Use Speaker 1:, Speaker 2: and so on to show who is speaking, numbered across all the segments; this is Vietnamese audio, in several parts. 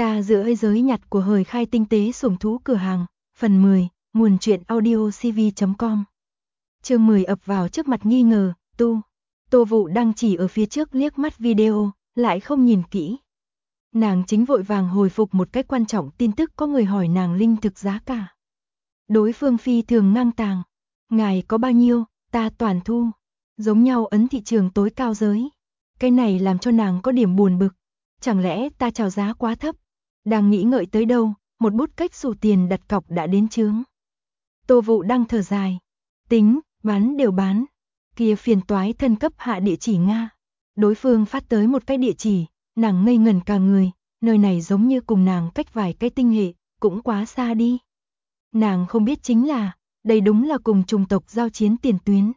Speaker 1: Ta giữa thế giới nhặt của hời khai tinh tế sủng thú cửa hàng, phần 10, nguồn truyện audiocv.com. Chương 10 ập vào trước mặt nghi ngờ, Tô Vụ đang chỉ ở phía trước liếc mắt video, lại không nhìn kỹ. Nàng chính vội vàng hồi phục một cách quan trọng tin tức có người hỏi nàng linh thực giá cả. Đối phương phi thường ngang tàng. Ngài có bao nhiêu, ta toàn thu. Giống nhau ấn thị trường tối cao giới. Cái này làm cho nàng có điểm buồn bực. Chẳng lẽ ta chào giá quá thấp? Đang nghĩ ngợi tới đâu, một bút cách xù tiền đặt cọc đã đến chướng. Tô Vụ đang thở dài. Tính, bán đều bán. Kia phiền toái thân cấp hạ địa chỉ Nga. Đối phương phát tới một cái địa chỉ, nàng ngây ngẩn cả người, nơi này giống như cùng nàng cách vài cái tinh hệ, cũng quá xa đi. Nàng không biết chính là, đây đúng là cùng chủng tộc giao chiến tiền tuyến.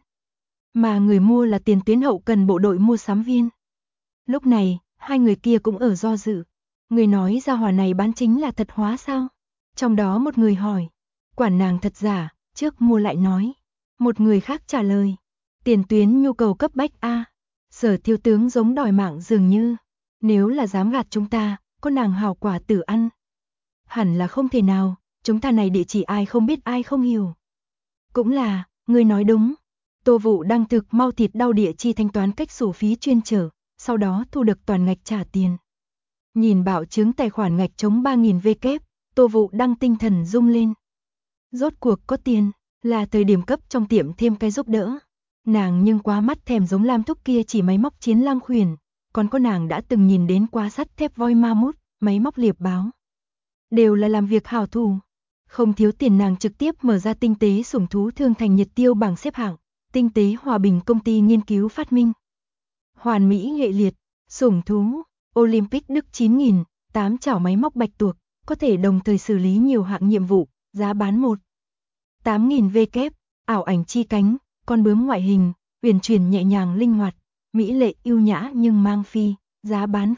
Speaker 1: Mà người mua là tiền tuyến hậu cần bộ đội mua sắm viên. Lúc này, hai người kia cũng ở do dự. Người nói ra hỏa này bán chính là thật hóa sao? Trong đó một người hỏi, quản nàng thật giả, trước mua lại nói. Một người khác trả lời, tiền tuyến nhu cầu cấp bách a. Sở thiếu tướng giống đòi mạng dường như, nếu là dám gạt chúng ta, có nàng hào quả tử ăn. Hẳn là không thể nào, chúng ta này địa chỉ ai không biết ai không hiểu. Cũng là, người nói đúng. Tô Vụ đang thực mau thịt đau địa chi thanh toán cách sổ phí chuyên trở, sau đó thu được toàn ngạch trả tiền. Nhìn bảo chứng tài khoản ngạch chống 3.000 W, Tô Vụ đang tinh thần rung lên. Rốt cuộc có tiền, là thời điểm cấp trong tiệm thêm cái giúp đỡ. Nàng nhưng quá mắt thèm giống Lam Thúc kia chỉ máy móc chiến lang khuyển, còn có nàng đã từng nhìn đến qua sắt thép voi ma mút, máy móc liệp báo. Đều là làm việc hảo thủ. Không thiếu tiền nàng trực tiếp mở ra tinh tế sủng thú thương thành nhiệt tiêu bảng xếp hạng, tinh tế hòa bình công ty nghiên cứu phát minh. Hoàn mỹ nghệ liệt, sủng thú, Olympic Đức 9.000, 8 chảo máy móc bạch tuộc, có thể đồng thời xử lý nhiều hạng nhiệm vụ, giá bán 8.000 W, ảo ảnh chi cánh, con bướm ngoại hình, uyển chuyển nhẹ nhàng linh hoạt, mỹ lệ yêu nhã nhưng mang phi, giá bán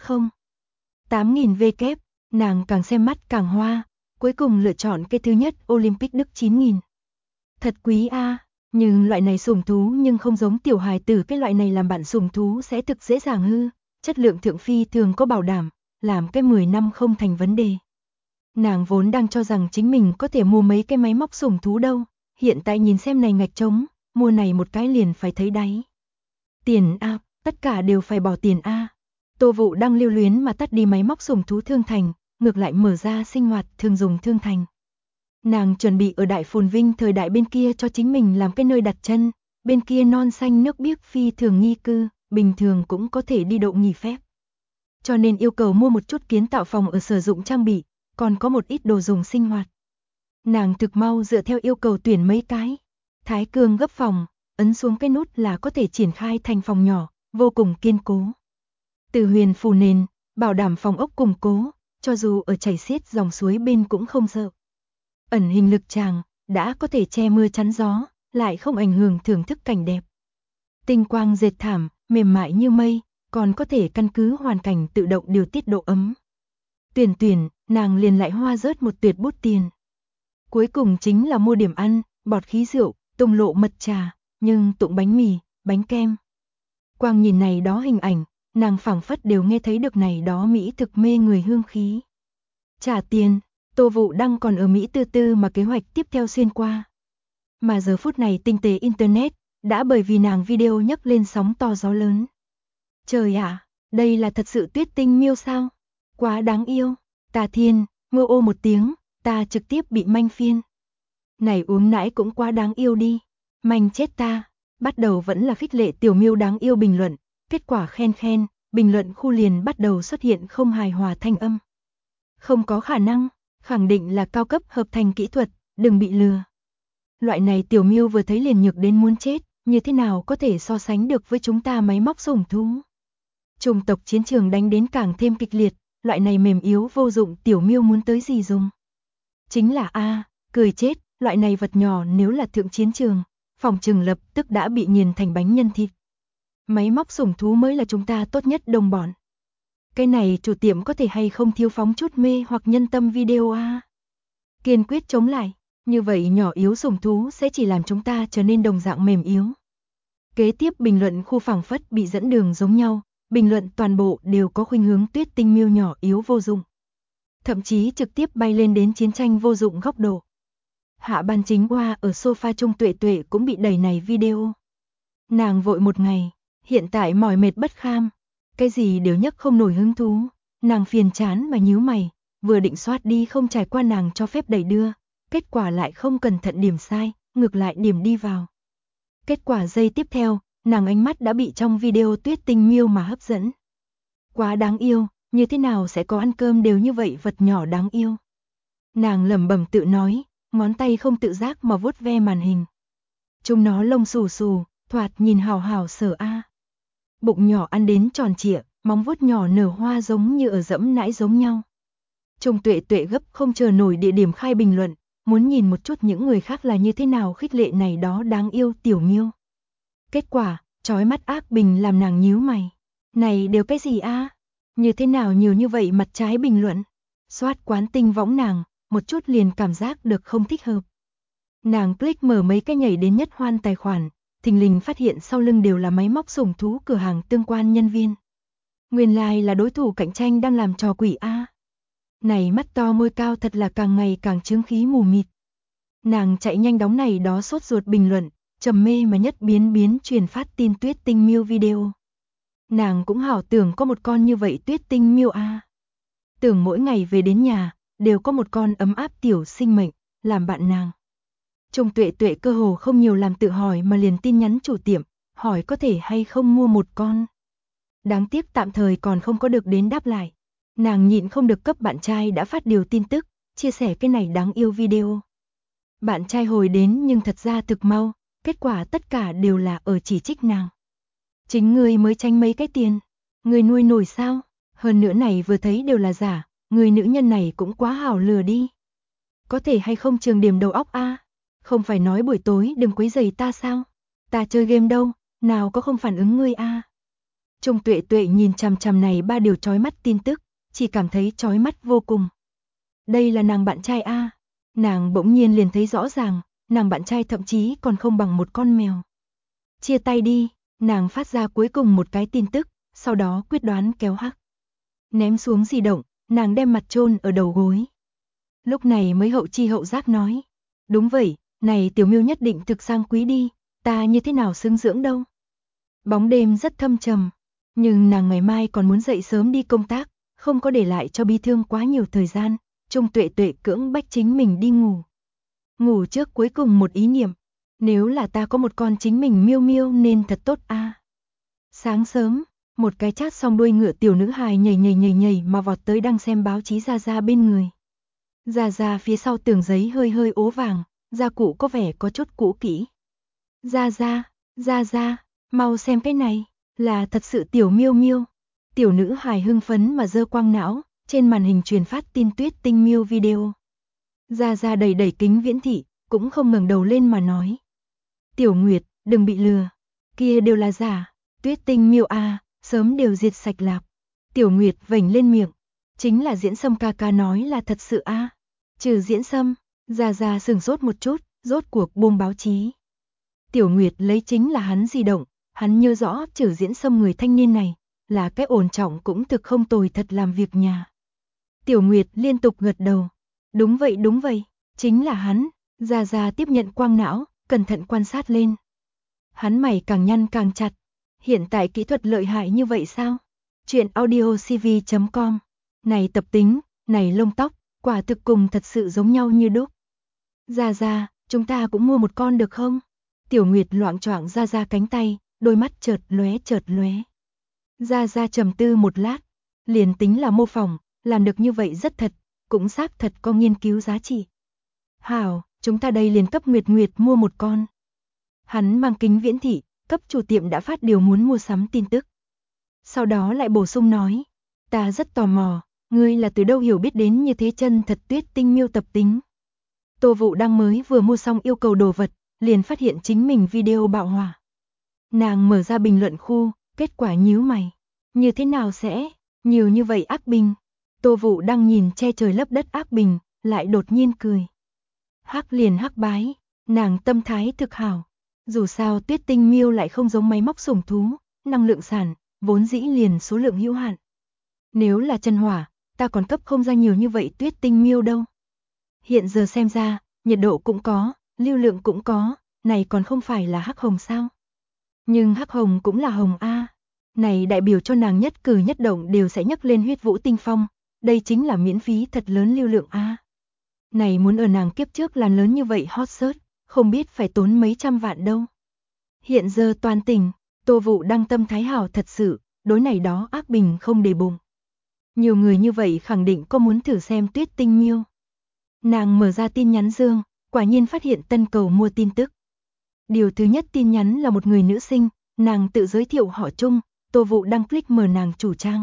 Speaker 1: 8.000 W, nàng càng xem mắt càng hoa, cuối cùng lựa chọn cái thứ nhất Olympic Đức 9.000. Thật quý a, nhưng loại này sủng thú nhưng không giống tiểu hài tử, cái loại này làm bạn sủng thú sẽ thực dễ dàng hư, chất lượng thượng phi thường có bảo đảm, làm cái 10 năm không thành vấn đề. Nàng vốn đang cho rằng chính mình có thể mua mấy cái máy móc sủng thú đâu, hiện tại nhìn xem này ngạch trống, mua này một cái liền phải thấy đáy. Tiền a, tất cả đều phải bỏ tiền a. Tô Vụ đang lưu luyến mà tắt đi máy móc sủng thú thương thành, ngược lại mở ra sinh hoạt thường dùng thương thành. Nàng chuẩn bị ở Đại Phồn Vinh thời đại bên kia cho chính mình làm cái nơi đặt chân, bên kia non xanh nước biếc phi thường nghi cư, bình thường cũng có thể đi độ nghỉ phép. Cho nên yêu cầu mua một chút kiến tạo phòng ở sử dụng trang bị, còn có một ít đồ dùng sinh hoạt. Nàng thực mau dựa theo yêu cầu tuyển mấy cái. Thái cương gấp phòng, ấn xuống cái nút là có thể triển khai thành phòng nhỏ, vô cùng kiên cố. Từ huyền phủ nền, bảo đảm phòng ốc củng cố, cho dù ở chảy xiết dòng suối bên cũng không sợ. Ẩn hình lực tràng, đã có thể che mưa chắn gió, lại không ảnh hưởng thưởng thức cảnh đẹp. Tinh quang dệt thảm, mềm mại như mây, còn có thể căn cứ hoàn cảnh tự động điều tiết độ ấm. Tuyển, nàng liền lại hoa rớt một tuyệt bút tiền. Cuối cùng chính là mua điểm ăn, bọt khí rượu, tùng lộ mật trà, nhưng tụng bánh mì, bánh kem. Quang nhìn này đó hình ảnh, nàng phảng phất đều nghe thấy được này đó mỹ thực mê người hương khí. Trả tiền, Tô Vụ đang còn ở Mỹ tư tư mà kế hoạch tiếp theo xuyên qua. Mà giờ phút này tinh tế Internet, đã bởi vì nàng video nhấc lên sóng to gió lớn. Trời ạ, đây là thật sự Tuyết Tinh miêu sao? Quá đáng yêu, Tà Thiên, ngô ô một tiếng, ta trực tiếp bị manh phiên. Này uống nãi cũng quá đáng yêu đi, manh chết ta. Bắt đầu vẫn là khích lệ tiểu miêu đáng yêu bình luận, kết quả khen, bình luận khu liền bắt đầu xuất hiện không hài hòa thanh âm. Không có khả năng, khẳng định là cao cấp hợp thành kỹ thuật, đừng bị lừa. Loại này tiểu miêu vừa thấy liền nhược đến muốn chết, như thế nào có thể so sánh được với chúng ta máy móc sủng thú. Chủng tộc chiến trường đánh đến càng thêm kịch liệt, loại này mềm yếu vô dụng tiểu miêu muốn tới gì dùng. Chính là cười chết, loại này vật nhỏ nếu là thượng chiến trường, phòng trừng lập tức đã bị nghiền thành bánh nhân thịt. Máy móc sủng thú mới là chúng ta tốt nhất đồng bọn. Cái này chủ tiệm có thể hay không thiếu phóng chút mê hoặc nhân tâm video a? Kiên quyết chống lại, như vậy nhỏ yếu sủng thú sẽ chỉ làm chúng ta trở nên đồng dạng mềm yếu. Kế tiếp bình luận khu phảng phất bị dẫn đường giống nhau, bình luận toàn bộ đều có khuynh hướng Tuyết Tinh miêu nhỏ yếu vô dụng. thậm chí trực tiếp bay lên đến chiến tranh vô dụng góc độ. Hạ Ban Chính Hoa ở sofa Trung Tuệ Tuệ cũng bị đẩy này video. Nàng vội một ngày, hiện tại mỏi mệt bất kham, cái gì đều nhấc không nổi hứng thú, nàng phiền chán mà nhíu mày, vừa định xoát đi không trải qua nàng cho phép đẩy đưa, kết quả lại không cẩn thận điểm sai, ngược lại điểm đi vào. Kết quả giây tiếp theo, nàng ánh mắt đã bị trong video Tuyết Tinh Miêu mà hấp dẫn. Quá đáng yêu, như thế nào sẽ có ăn cơm đều như vậy vật nhỏ đáng yêu. Nàng lẩm bẩm tự nói, ngón tay không tự giác mà vuốt ve màn hình. Chúng nó lông xù xù, thoạt nhìn hào hào sở a. Bụng nhỏ ăn đến tròn trịa, móng vuốt nhỏ nở hoa giống như ở dẫm nãi giống nhau. Trung Tuệ Tuệ gấp không chờ nổi địa điểm khai bình luận, muốn nhìn một chút những người khác là như thế nào khích lệ này đó đáng yêu tiểu miêu. Kết quả, chói mắt ác bình làm nàng nhíu mày. Này đều cái gì a? Như thế nào nhiều như vậy mặt trái bình luận? Soát quán tinh võng nàng, một chút liền cảm giác được không thích hợp. Nàng click mở mấy cái nhảy đến nhất hoan tài khoản, thình lình phát hiện sau lưng đều là máy móc sủng thú cửa hàng tương quan nhân viên. Nguyên lai là đối thủ cạnh tranh đang làm trò quỷ a. Này mắt to môi cao thật là càng ngày càng chướng khí mù mịt. Nàng chạy nhanh đóng này đó sốt ruột bình luận, trầm mê mà nhất biến truyền phát tin Tuyết Tinh Miêu video. Nàng cũng hảo tưởng có một con như vậy Tuyết Tinh Miêu a. Tưởng mỗi ngày về đến nhà, đều có một con ấm áp tiểu sinh mệnh, làm bạn nàng. Trung Tuệ Tuệ cơ hồ không nhiều làm tự hỏi mà liền tin nhắn chủ tiệm, hỏi có thể hay không mua một con. Đáng tiếc tạm thời còn không có được đến đáp lại. Nàng nhịn không được cấp bạn trai đã phát điều tin tức, chia sẻ cái này đáng yêu video. Bạn trai hồi đến nhưng thật ra thực mau, kết quả tất cả đều là ở chỉ trích nàng. Chính ngươi mới tranh mấy cái tiền, ngươi nuôi nổi sao? Hơn nữa này vừa thấy đều là giả, người nữ nhân này cũng quá hảo lừa đi. Có thể hay không trường điểm đầu óc a? Không phải nói buổi tối đừng quấy rầy ta sao? Ta chơi game đâu, nào có không phản ứng ngươi a? Trung Tuệ Tuệ nhìn chằm chằm này ba điều chói mắt tin tức, chỉ cảm thấy chói mắt vô cùng. Đây là nàng bạn trai a. Nàng bỗng nhiên liền thấy rõ ràng, nàng bạn trai thậm chí còn không bằng một con mèo. Chia tay đi, nàng phát ra cuối cùng một cái tin tức, sau đó quyết đoán kéo hắc. Ném xuống di động, nàng đem mặt chôn ở đầu gối. Lúc này mới hậu chi hậu giác nói. Đúng vậy, này tiểu miêu nhất định thực sang quý đi, ta như thế nào xứng dưỡng đâu. Bóng đêm rất thâm trầm, nhưng nàng ngày mai còn muốn dậy sớm đi công tác, không có để lại cho bi thương quá nhiều thời gian. Trung Tuệ Tuệ cưỡng bách chính mình đi ngủ. Ngủ trước cuối cùng một ý niệm, nếu là ta có một con chính mình miêu miêu nên thật tốt a. Sáng sớm, một cái chát xong đuôi ngựa tiểu nữ hài nhảy mà vọt tới đang xem báo chí Gia Gia bên người. Gia Gia phía sau tường giấy hơi ố vàng, gia cụ có vẻ có chút cũ kỹ. Gia Gia, mau xem cái này, là thật sự tiểu miêu miêu. Tiểu nữ hài hưng phấn mà giơ quang não, trên màn hình truyền phát tin Tuyết Tinh Miêu video. Gia Gia đẩy kính viễn thị, cũng không ngẩng đầu lên mà nói. Tiểu Nguyệt, đừng bị lừa, kia đều là giả, Tuyết Tinh Miêu a, sớm đều diệt sạch lạc. Tiểu Nguyệt vểnh lên miệng, chính là Diễn Sâm ca ca nói là thật sự a. Trừ Diễn Sâm, Gia Gia sửng sốt một chút, rốt cuộc buông báo chí. Tiểu Nguyệt lấy chính là hắn di động, hắn nhớ rõ Trừ Diễn Sâm người thanh niên này, là cái ổn trọng cũng thực không tồi thật làm việc nhà. Tiểu Nguyệt liên tục gật đầu. Đúng vậy, chính là hắn. Gia Gia tiếp nhận quang não, cẩn thận quan sát lên. Hắn mày càng nhăn càng chặt. Hiện tại kỹ thuật lợi hại như vậy sao? Chuyện audiocv.com. Này tập tính, này lông tóc, quả thực cùng thật sự giống nhau như đúc. Gia Gia, chúng ta cũng mua một con được không? Tiểu Nguyệt loạng choạng Gia Gia cánh tay, đôi mắt chợt lóe. Gia Gia trầm tư một lát, liền tính là mô phỏng, làm được như vậy rất thật, cũng xác thật có nghiên cứu giá trị. Hảo, chúng ta đây liền cấp Nguyệt mua một con. Hắn mang kính viễn thị, cấp chủ tiệm đã phát điều muốn mua sắm tin tức. Sau đó lại bổ sung nói, ta rất tò mò, ngươi là từ đâu hiểu biết đến như thế chân thật Tuyết Tinh Miêu tập tính. Tô Vũ đang mới vừa mua xong yêu cầu đồ vật, liền phát hiện chính mình video bạo hỏa. Nàng mở ra bình luận khu, kết quả nhíu mày. Như thế nào sẽ, nhiều như vậy ác bình. Tô Vũ đang nhìn che trời lấp đất ác bình, lại đột nhiên cười. Hắc liền hắc bái, nàng tâm thái thực hảo. Dù sao Tuyết Tinh Miêu lại không giống máy móc sủng thú, năng lượng sản, vốn dĩ liền số lượng hữu hạn. Nếu là chân hỏa, ta còn cấp không ra nhiều như vậy Tuyết Tinh Miêu đâu. Hiện giờ xem ra, nhiệt độ cũng có, lưu lượng cũng có, này còn không phải là hắc hồng sao? Nhưng hắc hồng cũng là hồng a. Này đại biểu cho nàng nhất cử nhất động đều sẽ nhấc lên huyết vũ tinh phong, đây chính là miễn phí thật lớn lưu lượng a. Này muốn ở nàng kiếp trước làn lớn như vậy hot search, không biết phải tốn mấy trăm vạn đâu. Hiện giờ toàn tỉnh, Tô Vũ Đăng tâm thái hảo thật sự, đối này đó ác bình không để bụng. Nhiều người như vậy khẳng định có muốn thử xem Tuyết Tinh Miêu. Nàng mở ra tin nhắn dương, quả nhiên phát hiện tân cầu mua tin tức. Điều thứ nhất tin nhắn là một người nữ sinh, nàng tự giới thiệu họ Trung, Tô Vũ Đăng click mở nàng chủ trang.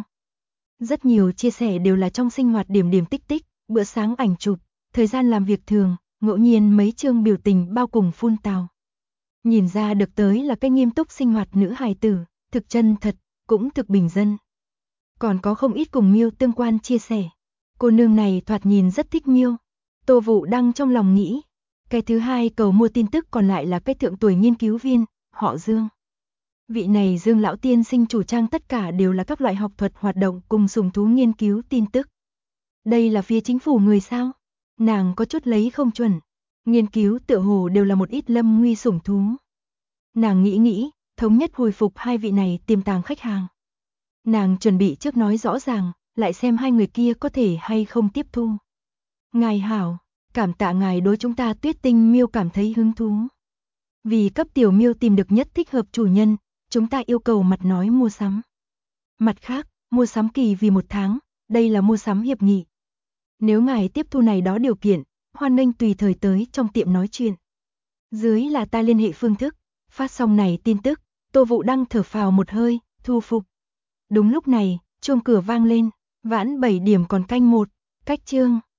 Speaker 1: Rất nhiều chia sẻ đều là trong sinh hoạt điểm điểm tích tích, bữa sáng ảnh chụp, thời gian làm việc thường, ngẫu nhiên mấy chương biểu tình bao cùng phun tào. Nhìn ra được tới là cái nghiêm túc sinh hoạt nữ hài tử, thực chân thật, cũng thực bình dân. Còn có không ít cùng Miêu tương quan chia sẻ. Cô nương này thoạt nhìn rất thích Miêu. Tô Vũ Đăng trong lòng nghĩ. Cái thứ hai cầu mua tin tức còn lại là cái thượng tuổi nghiên cứu viên, họ Dương. Vị này Dương lão tiên sinh chủ trang tất cả đều là các loại học thuật hoạt động cùng sùng thú nghiên cứu tin tức. Đây là phía chính phủ người sao? Nàng có chút lấy không chuẩn. Nghiên cứu tựa hồ đều là một ít lâm nguy sủng thú. Nàng nghĩ, thống nhất hồi phục hai vị này tiềm tàng khách hàng. Nàng chuẩn bị trước nói rõ ràng, lại xem hai người kia có thể hay không tiếp thu. Ngài hảo, cảm tạ ngài đối chúng ta Tuyết Tinh Miêu cảm thấy hứng thú. Vì cấp tiểu miêu tìm được nhất thích hợp chủ nhân, chúng ta yêu cầu mặt nói mua sắm. Mặt khác, mua sắm kỳ vì 1 tháng, đây là mua sắm hiệp nghị. Nếu ngài tiếp thu này đó điều kiện, hoan nghênh tùy thời tới trong tiệm nói chuyện. Dưới là ta liên hệ phương thức, phát xong này tin tức, Tô Vũ Đăng thở phào một hơi, thu phục. Đúng lúc này, chuông cửa vang lên, vãn 7 điểm còn canh 1, cách chương.